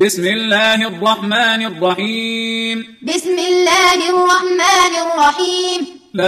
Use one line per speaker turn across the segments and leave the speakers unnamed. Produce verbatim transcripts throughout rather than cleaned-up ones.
بسم الله الرحمن الرحيم
بسم الله الرحمن الرحيم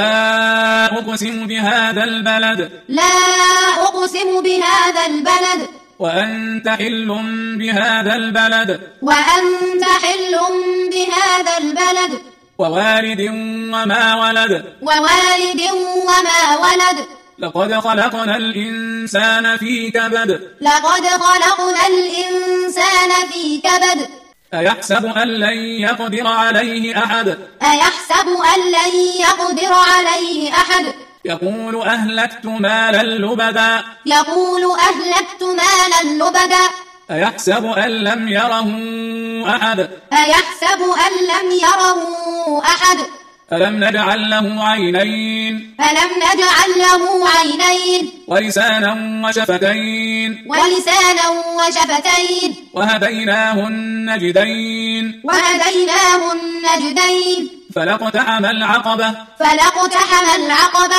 لا أقسم بهذا البلد
لا أقسم بهذا البلد
وأنت حل بهذا البلد
وأنت حل بهذا البلد
ووالد وما ولد
ووالد وما ولد
لقد خلقنا الإنسان في كبد
لقد خلقنا الإنسان في كبد
أيحسب أن لن يقدر عليه أحد
أيحسب أن لن يقدر عليه أحد
يقول أهلكت مالا لبدا
يقول أهلكت مالا لبدا
أيحسب أن لم يره أحد
أيحسب أن لم يره أحد
ألم نجعل له عينين
ألم نجعل له عينين
ولسانا وشفتين
ولسانا وشفتين
وهديناه النجدين
وهديناه النجدين
فلاقتحم العقبة
فلاقتحم العقبة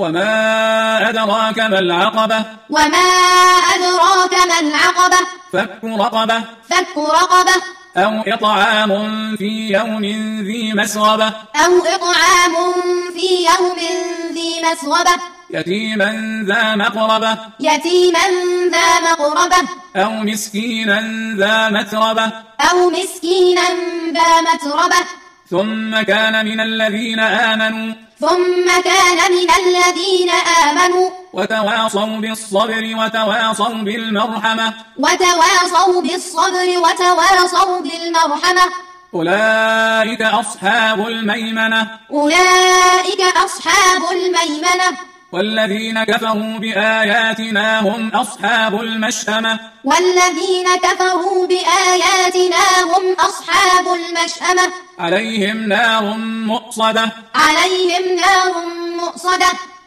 وما أدراك ما العقبة
وما أدراك ما العقبة
فك رقبة
فك رقبة
أو إطعام في يوم ذي مسغبة
أو إطعام في يوم ذي مسغبة
يتيما ذا مقربة
يتيما ذا مقربة
أو مسكينا ذا متربة
أو مسكينا ذا متربة
ثم كان من الذين آمنوا
ثم كان من الذين آمنوا
وتواصوا بالصبر وتواصوا بالمرحمة
وتواصوا بالصبر وتواصوا بالمرحمة
أولئك أصحاب الميمنة
أولئك أصحاب الميمنة
والذين كفروا بآياتنا هم أصحاب المشأمة
والذين كفروا بآياتنا هم أصحاب المشأمة
عليهم نار مؤصدة
عليهم نار مؤصدة